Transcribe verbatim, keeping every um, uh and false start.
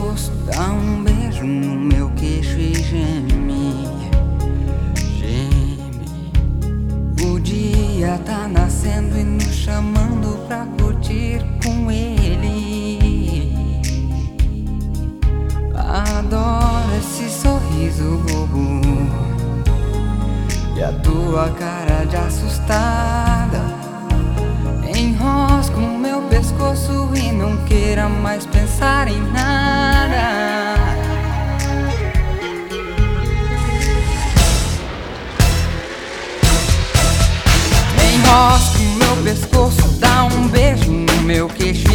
pescoço, dá um beijo no meu queixo e geme, geme. O dia tá nascendo e nos chamando pra curtir com ele. Adoro esse sorriso bobo e a tua cara de assustada. Enrosco o meu pescoço e não queira mais pensar em nada. Enrosco o meu pescoço, dá um beijo no meu queixo